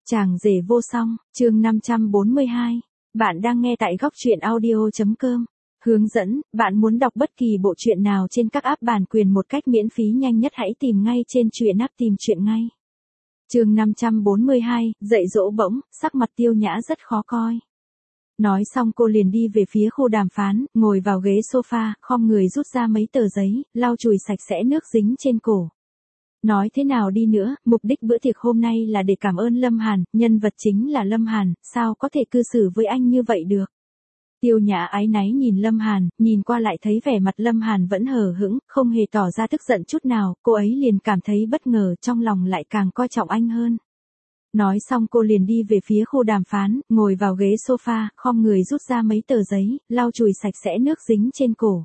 Chàng rể vô song, chương 542. Bạn đang nghe tại góc truyện audio.com. Hướng dẫn, bạn muốn đọc bất kỳ bộ truyện nào trên các app bản quyền một cách miễn phí nhanh nhất hãy tìm ngay trên truyện app tìm truyện ngay. Chương 542, dạy dỗ bỗng, sắc mặt Tiêu Nhã rất khó coi. Nói xong cô liền đi về phía khu đàm phán, ngồi vào ghế sofa, khom người rút ra mấy tờ giấy, lau chùi sạch sẽ nước dính trên cổ. Nói thế nào đi nữa, mục đích bữa tiệc hôm nay là để cảm ơn Lâm Hàn, nhân vật chính là Lâm Hàn, sao có thể cư xử với anh như vậy được. Tiêu Nhã áy náy nhìn Lâm Hàn, nhìn qua lại thấy vẻ mặt Lâm Hàn vẫn hờ hững, không hề tỏ ra tức giận chút nào, cô ấy liền cảm thấy bất ngờ, trong lòng lại càng coi trọng anh hơn. Nói xong cô liền đi về phía khu đàm phán, ngồi vào ghế sofa, khom người rút ra mấy tờ giấy, lau chùi sạch sẽ nước dính trên cổ.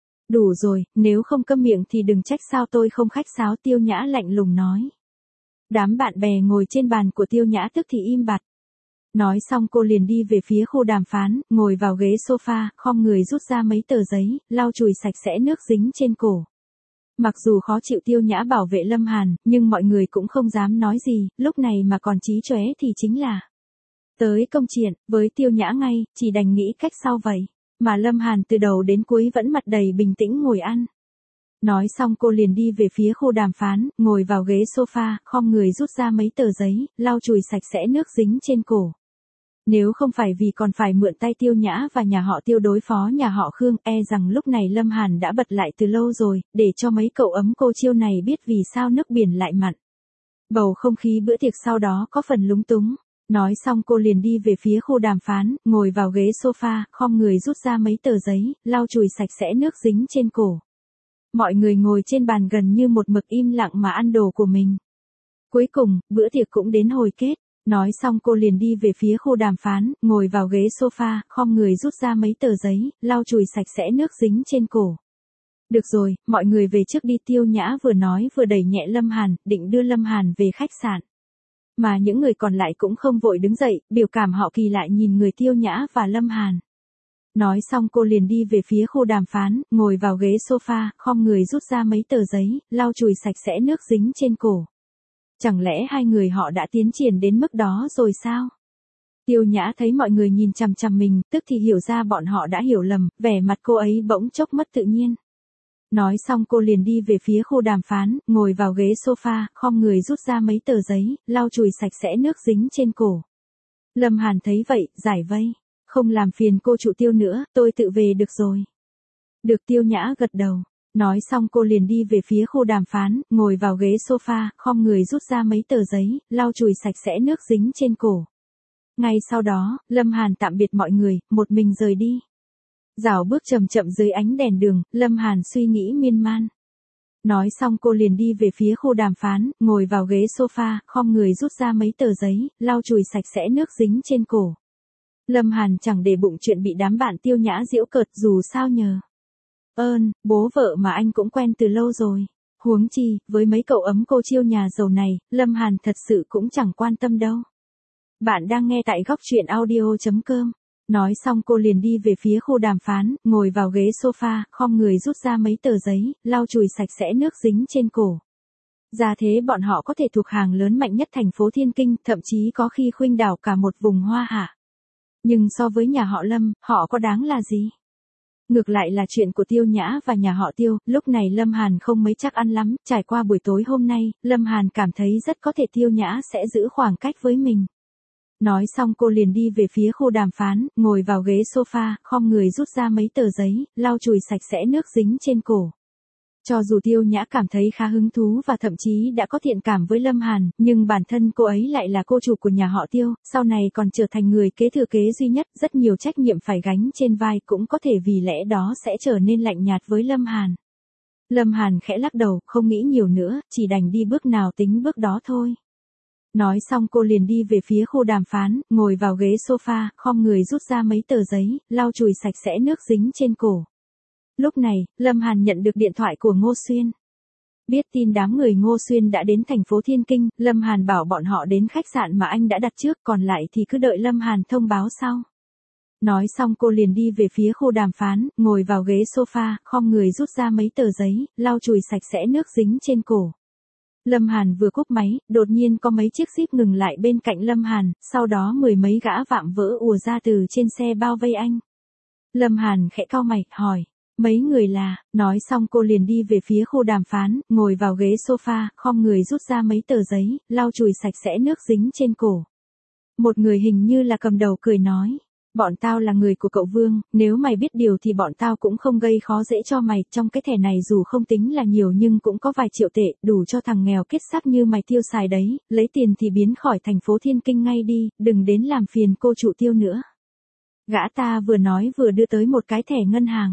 Đủ rồi, nếu không câm miệng thì đừng trách sao tôi không khách sáo, Tiêu Nhã lạnh lùng nói. Đám bạn bè ngồi trên bàn của Tiêu Nhã tức thì im bặt. Nói xong cô liền đi về phía khu đàm phán, ngồi vào ghế sofa, khom người rút ra mấy tờ giấy, lau chùi sạch sẽ nước dính trên cổ. Mặc dù khó chịu Tiêu Nhã bảo vệ Lâm Hàn, nhưng mọi người cũng không dám nói gì, lúc này mà còn chí chóe thì chính là tới công chuyện, với Tiêu Nhã ngay, chỉ đành nghĩ cách sau vậy. Mà Lâm Hàn từ đầu đến cuối vẫn mặt đầy bình tĩnh ngồi ăn. Nói xong cô liền đi về phía khu đàm phán, ngồi vào ghế sofa, khom người rút ra mấy tờ giấy, lau chùi sạch sẽ nước dính trên cổ. Nếu không phải vì còn phải mượn tay Tiêu Nhã và nhà họ Tiêu đối phó nhà họ Khương, e rằng lúc này Lâm Hàn đã bật lại từ lâu rồi, để cho mấy cậu ấm cô chiêu này biết vì sao nước biển lại mặn. Bầu không khí bữa tiệc sau đó có phần lúng túng. Nói xong cô liền đi về phía khu đàm phán, ngồi vào ghế sofa, khom người rút ra mấy tờ giấy, lau chùi sạch sẽ nước dính trên cổ. Mọi người ngồi trên bàn gần như một mực im lặng mà ăn đồ của mình. Cuối cùng, bữa tiệc cũng đến hồi kết. Nói xong cô liền đi về phía khu đàm phán, ngồi vào ghế sofa, khom người rút ra mấy tờ giấy, lau chùi sạch sẽ nước dính trên cổ. Được rồi, mọi người về trước đi, Tiêu Nhã vừa nói vừa đẩy nhẹ Lâm Hàn, định đưa Lâm Hàn về khách sạn. Mà những người còn lại cũng không vội đứng dậy, biểu cảm họ kỳ lạ nhìn người Tiêu Nhã và Lâm Hàn. Nói xong cô liền đi về phía khu đàm phán, ngồi vào ghế sofa, khom người rút ra mấy tờ giấy, lau chùi sạch sẽ nước dính trên cổ. Chẳng lẽ hai người họ đã tiến triển đến mức đó rồi sao? Tiêu Nhã thấy mọi người nhìn chằm chằm mình, tức thì hiểu ra bọn họ đã hiểu lầm, vẻ mặt cô ấy bỗng chốc mất tự nhiên. Nói xong cô liền đi về phía khu đàm phán, ngồi vào ghế sofa, khom người rút ra mấy tờ giấy, lau chùi sạch sẽ nước dính trên cổ. Lâm Hàn thấy vậy, giải vây. Không làm phiền cô chủ Tiêu nữa, tôi tự về được rồi. Được, Tiêu Nhã gật đầu. Nói xong cô liền đi về phía khu đàm phán, ngồi vào ghế sofa, khom người rút ra mấy tờ giấy, lau chùi sạch sẽ nước dính trên cổ. Ngay sau đó, Lâm Hàn tạm biệt mọi người, một mình rời đi. Dạo bước chậm chậm dưới ánh đèn đường, Lâm Hàn suy nghĩ miên man. Nói xong cô liền đi về phía khu đàm phán, ngồi vào ghế sofa, khom người rút ra mấy tờ giấy, lau chùi sạch sẽ nước dính trên cổ. Lâm Hàn chẳng để bụng chuyện bị đám bạn Tiêu Nhã giễu cợt, dù sao nhờ bố vợ mà anh cũng quen từ lâu rồi. Huống chi, với mấy cậu ấm cô chiêu nhà giàu này, Lâm Hàn thật sự cũng chẳng quan tâm đâu. Bạn đang nghe tại góc truyện audio.com. Nói xong cô liền đi về phía khu đàm phán, ngồi vào ghế sofa, khom người rút ra mấy tờ giấy, lau chùi sạch sẽ nước dính trên cổ. Ra thế bọn họ có thể thuộc hàng lớn mạnh nhất thành phố Thiên Kinh, thậm chí có khi khuynh đảo cả một vùng Hoa Hạ. Nhưng so với nhà họ Lâm, họ có đáng là gì? Ngược lại là chuyện của Tiêu Nhã và nhà họ Tiêu, lúc này Lâm Hàn không mấy chắc ăn lắm, trải qua buổi tối hôm nay, Lâm Hàn cảm thấy rất có thể Tiêu Nhã sẽ giữ khoảng cách với mình. Nói xong cô liền đi về phía khu đàm phán, ngồi vào ghế sofa, khom người rút ra mấy tờ giấy, lau chùi sạch sẽ nước dính trên cổ. Cho dù Tiêu Nhã cảm thấy khá hứng thú và thậm chí đã có thiện cảm với Lâm Hàn, nhưng bản thân cô ấy lại là cô chủ của nhà họ Tiêu, sau này còn trở thành người kế thừa kế duy nhất, rất nhiều trách nhiệm phải gánh trên vai, cũng có thể vì lẽ đó sẽ trở nên lạnh nhạt với Lâm Hàn. Lâm Hàn khẽ lắc đầu, không nghĩ nhiều nữa, chỉ đành đi bước nào tính bước đó thôi. Nói xong cô liền đi về phía khu đàm phán, ngồi vào ghế sofa, khom người rút ra mấy tờ giấy, lau chùi sạch sẽ nước dính trên cổ. Lúc này, Lâm Hàn nhận được điện thoại của Ngô Xuyên. Biết tin đám người Ngô Xuyên đã đến thành phố Thiên Kinh, Lâm Hàn bảo bọn họ đến khách sạn mà anh đã đặt trước, còn lại thì cứ đợi Lâm Hàn thông báo sau. Nói xong cô liền đi về phía khu đàm phán, ngồi vào ghế sofa, khom người rút ra mấy tờ giấy, lau chùi sạch sẽ nước dính trên cổ. Lâm Hàn vừa cúp máy, đột nhiên có mấy chiếc jeep ngừng lại bên cạnh Lâm Hàn, sau đó mười mấy gã vạm vỡ ùa ra từ trên xe bao vây anh. Lâm Hàn khẽ cau mày, hỏi, mấy người là, nói xong cô liền đi về phía khu đàm phán, ngồi vào ghế sofa, khom người rút ra mấy tờ giấy, lau chùi sạch sẽ nước dính trên cổ. Một người hình như là cầm đầu cười nói, bọn tao là người của cậu Vương, nếu mày biết điều thì bọn tao cũng không gây khó dễ cho mày, trong cái thẻ này dù không tính là nhiều nhưng cũng có vài triệu tệ, đủ cho thằng nghèo kết xác như mày tiêu xài đấy, lấy tiền thì biến khỏi thành phố Thiên Kinh ngay đi, đừng đến làm phiền cô chủ Tiêu nữa. Gã ta vừa nói vừa đưa tới một cái thẻ ngân hàng.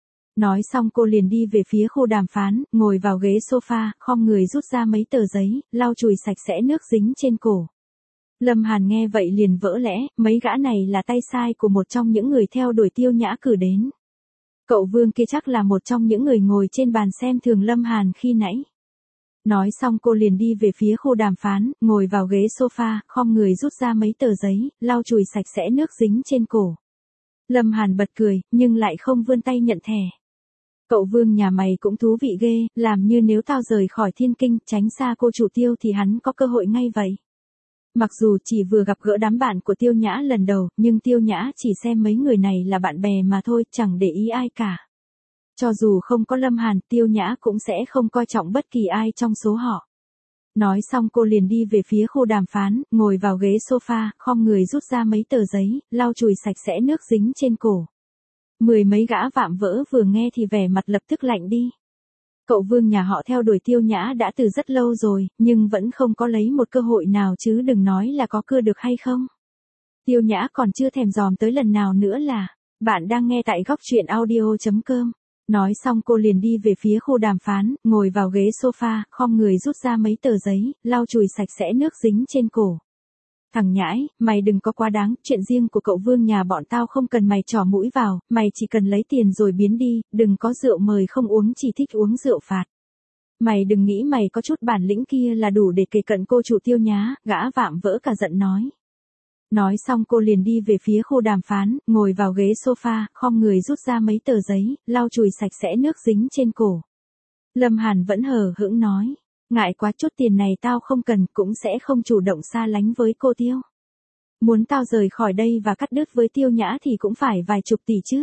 Nói xong cô liền đi về phía khu đàm phán, ngồi vào ghế sofa, khom người rút ra mấy tờ giấy, lau chùi sạch sẽ nước dính trên cổ. Lâm Hàn nghe vậy liền vỡ lẽ, mấy gã này là tay sai của một trong những người theo đuổi Tiêu Nhã cử đến. Cậu Vương kia chắc là một trong những người ngồi trên bàn xem thường Lâm Hàn khi nãy. Nói xong cô liền đi về phía khu đàm phán, ngồi vào ghế sofa, khom người rút ra mấy tờ giấy, lau chùi sạch sẽ nước dính trên cổ. Lâm Hàn bật cười, nhưng lại không vươn tay nhận thẻ. Cậu Vương nhà mày cũng thú vị ghê, làm như nếu tao rời khỏi Thiên Kinh, tránh xa cô chủ Tiêu thì hắn có cơ hội ngay vậy. Mặc dù chỉ vừa gặp gỡ đám bạn của Tiêu Nhã lần đầu, nhưng Tiêu Nhã chỉ xem mấy người này là bạn bè mà thôi, chẳng để ý ai cả. Cho dù không có Lâm Hàn, Tiêu Nhã cũng sẽ không coi trọng bất kỳ ai trong số họ. Nói xong cô liền đi về phía khu đàm phán, ngồi vào ghế sofa, khom người rút ra mấy tờ giấy, lau chùi sạch sẽ nước dính trên cổ. Mười mấy gã vạm vỡ vừa nghe thì vẻ mặt lập tức lạnh đi. Cậu Vương nhà họ theo đuổi Tiêu Nhã đã từ rất lâu rồi, nhưng vẫn không có lấy một cơ hội nào chứ đừng nói là có cưa được hay không. Tiêu Nhã còn chưa thèm dòm tới lần nào nữa là, bạn đang nghe tại góc truyện audio.com. Nói xong cô liền đi về phía khu đàm phán, ngồi vào ghế sofa, khom người rút ra mấy tờ giấy, lau chùi sạch sẽ nước dính trên cổ. Thằng nhãi, mày đừng có quá đáng, chuyện riêng của cậu Vương nhà bọn tao không cần mày trỏ mũi vào, mày chỉ cần lấy tiền rồi biến đi, đừng có rượu mời không uống, chỉ thích uống rượu phạt. Mày đừng nghĩ mày có chút bản lĩnh kia là đủ để kề cận cô chủ Tiêu Nhã, gã vạm vỡ cả giận nói. Nói xong cô liền đi về phía khu đàm phán, ngồi vào ghế sofa, khom người rút ra mấy tờ giấy, lau chùi sạch sẽ nước dính trên cổ. Lâm Hàn vẫn hờ hững nói, ngại quá, chút tiền này tao không cần, cũng sẽ không chủ động xa lánh với cô Tiêu. Muốn tao rời khỏi đây và cắt đứt với Tiêu Nhã thì cũng phải vài chục tỷ chứ.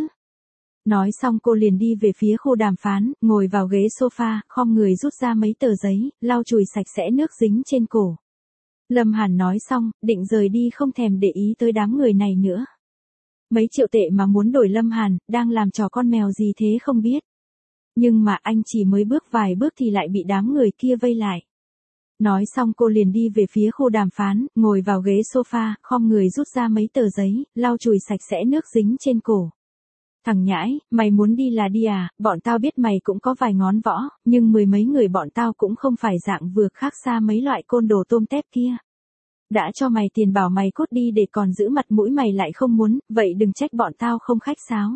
Nói xong cô liền đi về phía khu đàm phán, ngồi vào ghế sofa, khom người rút ra mấy tờ giấy, lau chùi sạch sẽ nước dính trên cổ. Lâm Hàn nói xong, định rời đi không thèm để ý tới đám người này nữa. Mấy triệu tệ mà muốn đổi Lâm Hàn, đang làm trò con mèo gì thế không biết. Nhưng mà anh chỉ mới bước vài bước thì lại bị đám người kia vây lại. Nói xong cô liền đi về phía khu đàm phán, ngồi vào ghế sofa, khom người rút ra mấy tờ giấy, lau chùi sạch sẽ nước dính trên cổ. Thằng nhãi, mày muốn đi là đi à, bọn tao biết mày cũng có vài ngón võ, nhưng mười mấy người bọn tao cũng không phải dạng vừa khác xa mấy loại côn đồ tôm tép kia. Đã cho mày tiền bảo mày cút đi để còn giữ mặt mũi mày lại không muốn, vậy đừng trách bọn tao không khách sáo.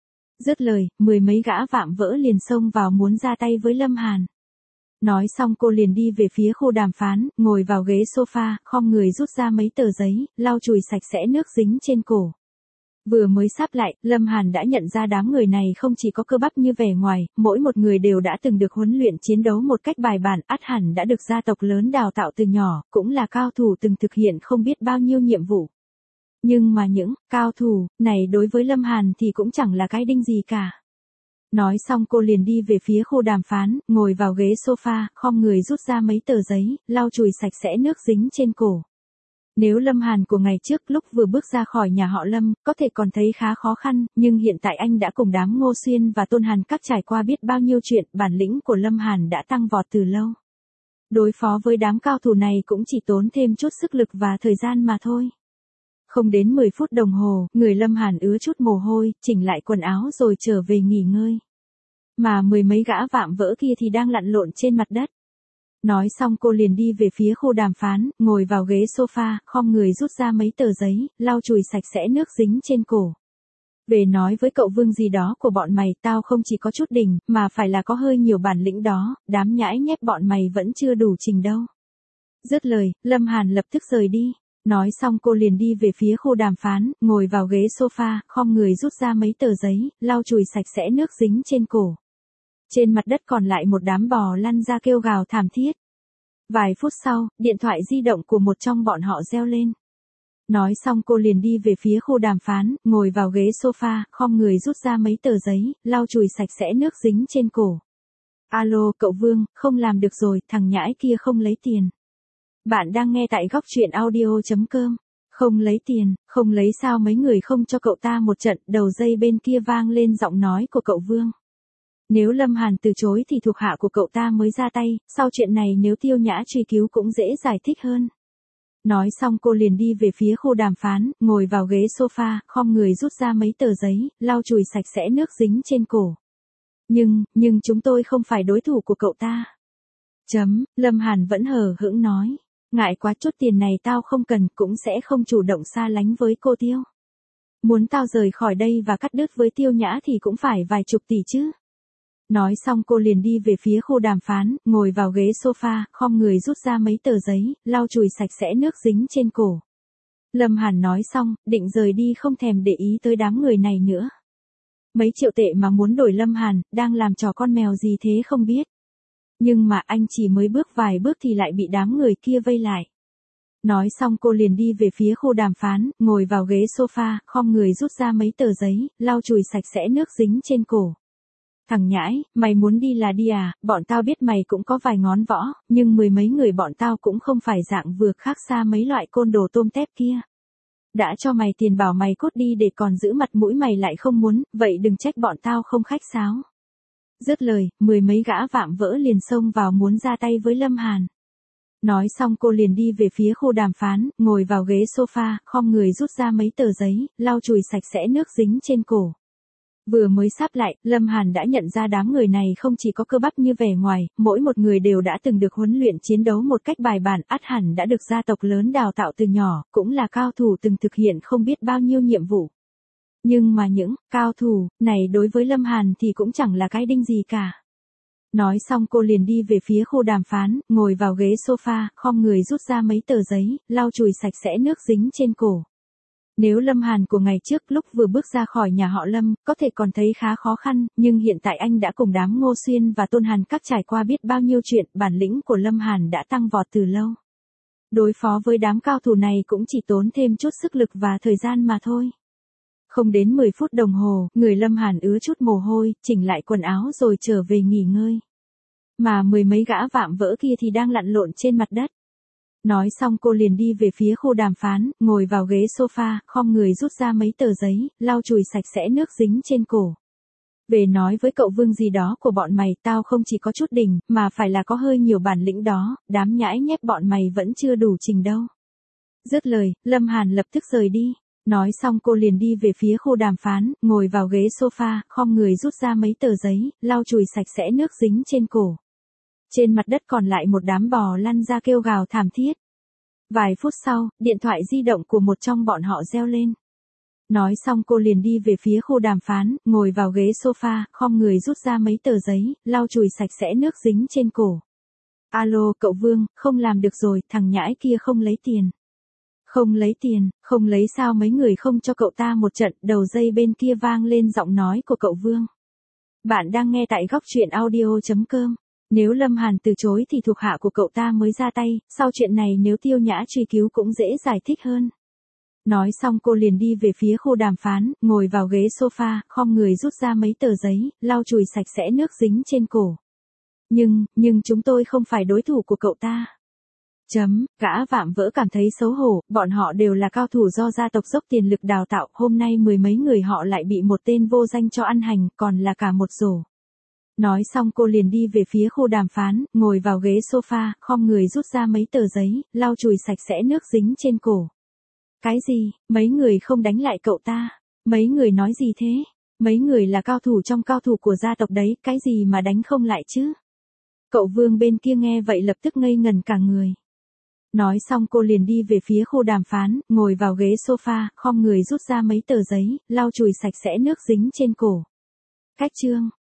Dứt lời, mười mấy gã vạm vỡ liền xông vào muốn ra tay với Lâm Hàn. Nói xong cô liền đi về phía khu đàm phán, ngồi vào ghế sofa, khom người rút ra mấy tờ giấy, lau chùi sạch sẽ nước dính trên cổ. Vừa mới sắp lại, Lâm Hàn đã nhận ra đám người này không chỉ có cơ bắp như vẻ ngoài, mỗi một người đều đã từng được huấn luyện chiến đấu một cách bài bản, ắt hẳn đã được gia tộc lớn đào tạo từ nhỏ, cũng là cao thủ từng thực hiện không biết bao nhiêu nhiệm vụ. Nhưng mà những cao thủ này đối với Lâm Hàn thì cũng chẳng là cái đinh gì cả. Nói xong cô liền đi về phía khu đàm phán, ngồi vào ghế sofa, khom người rút ra mấy tờ giấy, lau chùi sạch sẽ nước dính trên cổ. Nếu Lâm Hàn của ngày trước lúc vừa bước ra khỏi nhà họ Lâm, có thể còn thấy khá khó khăn, nhưng hiện tại anh đã cùng đám Ngô Xuyên và Tôn Hàn Các trải qua biết bao nhiêu chuyện, bản lĩnh của Lâm Hàn đã tăng vọt từ lâu. Đối phó với đám cao thủ này cũng chỉ tốn thêm chút sức lực và thời gian mà thôi. Không đến 10 phút đồng hồ, người Lâm Hàn ứa chút mồ hôi, chỉnh lại quần áo rồi trở về nghỉ ngơi. Mà mười mấy gã vạm vỡ kia thì đang lặn lộn trên mặt đất. Nói xong cô liền đi về phía khu đàm phán, ngồi vào ghế sofa, khom người rút ra mấy tờ giấy, lau chùi sạch sẽ nước dính trên cổ. Về nói với cậu Vương gì đó của bọn mày, tao không chỉ có chút đỉnh, mà phải là có hơi nhiều bản lĩnh đó, đám nhãi nhép bọn mày vẫn chưa đủ trình đâu. Dứt lời, Lâm Hàn lập tức rời đi. Nói xong cô liền đi về phía khu đàm phán, ngồi vào ghế sofa, khom người rút ra mấy tờ giấy, lau chùi sạch sẽ nước dính trên cổ. Trên mặt đất còn lại một đám bò lăn ra kêu gào thảm thiết. Vài phút sau, điện thoại di động của một trong bọn họ reo lên. Nói xong cô liền đi về phía khu đàm phán, ngồi vào ghế sofa, khom người rút ra mấy tờ giấy, lau chùi sạch sẽ nước dính trên cổ. Alo, cậu Vương, không làm được rồi, thằng nhãi kia không lấy tiền. Bạn đang nghe tại góc truyện audio.com. Không lấy tiền, không lấy sao mấy người không cho cậu ta một trận, đầu dây bên kia vang lên giọng nói của cậu Vương. Nếu Lâm Hàn từ chối thì thuộc hạ của cậu ta mới ra tay, sau chuyện này nếu Tiêu Nhã truy cứu cũng dễ giải thích hơn. Nói xong cô liền đi về phía khu đàm phán, ngồi vào ghế sofa, khom người rút ra mấy tờ giấy, lau chùi sạch sẽ nước dính trên cổ. Nhưng chúng tôi không phải đối thủ của cậu ta. Lâm Hàn vẫn hờ hững nói. Ngại quá, chút tiền này tao không cần, cũng sẽ không chủ động xa lánh với cô Tiêu. Muốn tao rời khỏi đây và cắt đứt với Tiêu Nhã thì cũng phải vài chục tỷ chứ. Nói xong cô liền đi về phía khu đàm phán, ngồi vào ghế sofa, khom người rút ra mấy tờ giấy, lau chùi sạch sẽ nước dính trên cổ. Lâm Hàn nói xong, định rời đi không thèm để ý tới đám người này nữa. Mấy triệu tệ mà muốn đổi Lâm Hàn, đang làm trò con mèo gì thế không biết. Nhưng mà anh chỉ mới bước vài bước thì lại bị đám người kia vây lại. Nói xong cô liền đi về phía khu đàm phán, ngồi vào ghế sofa, khom người rút ra mấy tờ giấy, lau chùi sạch sẽ nước dính trên cổ. Thằng nhãi, mày muốn đi là đi à, bọn tao biết mày cũng có vài ngón võ, nhưng mười mấy người bọn tao cũng không phải dạng vừa khác xa mấy loại côn đồ tôm tép kia. Đã cho mày tiền bảo mày cút đi để còn giữ mặt mũi mày lại không muốn, vậy đừng trách bọn tao không khách sáo. Dứt lời, mười mấy gã vạm vỡ liền xông vào muốn ra tay với Lâm Hàn. Nói xong cô liền đi về phía khu đàm phán, ngồi vào ghế sofa, khom người rút ra mấy tờ giấy, lau chùi sạch sẽ nước dính trên cổ. Vừa mới sắp lại, Lâm Hàn đã nhận ra đám người này không chỉ có cơ bắp như vẻ ngoài, mỗi một người đều đã từng được huấn luyện chiến đấu một cách bài bản, ắt hẳn đã được gia tộc lớn đào tạo từ nhỏ, cũng là cao thủ từng thực hiện không biết bao nhiêu nhiệm vụ. Nhưng mà những cao thủ này đối với Lâm Hàn thì cũng chẳng là cái đinh gì cả. Nói xong cô liền đi về phía khu đàm phán, ngồi vào ghế sofa, khom người rút ra mấy tờ giấy, lau chùi sạch sẽ nước dính trên cổ. Nếu Lâm Hàn của ngày trước lúc vừa bước ra khỏi nhà họ Lâm, có thể còn thấy khá khó khăn, nhưng hiện tại anh đã cùng đám Ngô Xuyên và Tôn Hàn Các trải qua biết bao nhiêu chuyện, bản lĩnh của Lâm Hàn đã tăng vọt từ lâu. Đối phó với đám cao thủ này cũng chỉ tốn thêm chút sức lực và thời gian mà thôi. Không đến 10 phút đồng hồ, người Lâm Hàn ứa chút mồ hôi, chỉnh lại quần áo rồi trở về nghỉ ngơi. Mà mười mấy gã vạm vỡ kia thì đang lặn lộn trên mặt đất. Nói xong cô liền đi về phía khu đàm phán, ngồi vào ghế sofa, khom người rút ra mấy tờ giấy, lau chùi sạch sẽ nước dính trên cổ. Về nói với cậu Vương gì đó của bọn mày, tao không chỉ có chút đỉnh, mà phải là có hơi nhiều bản lĩnh đó, đám nhãi nhép bọn mày vẫn chưa đủ trình đâu. Dứt lời, Lâm Hàn lập tức rời đi. Nói xong cô liền đi về phía khu đàm phán, ngồi vào ghế sofa, khom người rút ra mấy tờ giấy, lau chùi sạch sẽ nước dính trên cổ. Trên mặt đất còn lại một đám bò lăn ra kêu gào thảm thiết. Vài phút sau, điện thoại di động của một trong bọn họ reo lên. Nói xong cô liền đi về phía khu đàm phán, ngồi vào ghế sofa, khom người rút ra mấy tờ giấy, lau chùi sạch sẽ nước dính trên cổ. Alo, cậu Vương, không làm được rồi, thằng nhãi kia không lấy tiền. Không lấy tiền, không lấy sao mấy người không cho cậu ta một trận, đầu dây bên kia vang lên giọng nói của cậu Vương. Bạn đang nghe tại góc truyện audio.com. Nếu Lâm Hàn từ chối thì thuộc hạ của cậu ta mới ra tay, sau chuyện này nếu Tiêu Nhã truy cứu cũng dễ giải thích hơn. Nói xong cô liền đi về phía khu đàm phán, ngồi vào ghế sofa, khom người rút ra mấy tờ giấy, lau chùi sạch sẽ nước dính trên cổ. Nhưng chúng tôi không phải đối thủ của cậu ta. Gã vạm vỡ cảm thấy xấu hổ, bọn họ đều là cao thủ do gia tộc dốc tiền lực đào tạo, hôm nay mười mấy người họ lại bị một tên vô danh cho ăn hành, còn là cả một rổ. Nói xong cô liền đi về phía khu đàm phán, ngồi vào ghế sofa, khom người rút ra mấy tờ giấy, lau chùi sạch sẽ nước dính trên cổ. Cái gì, mấy người không đánh lại cậu ta? Mấy người nói gì thế? Mấy người là cao thủ trong cao thủ của gia tộc đấy, cái gì mà đánh không lại chứ? Cậu Vương bên kia nghe vậy lập tức ngây ngẩn cả người. Nói xong cô liền đi về phía khu đàm phán, ngồi vào ghế sofa, khom người rút ra mấy tờ giấy, lau chùi sạch sẽ nước dính trên cổ. Cách chương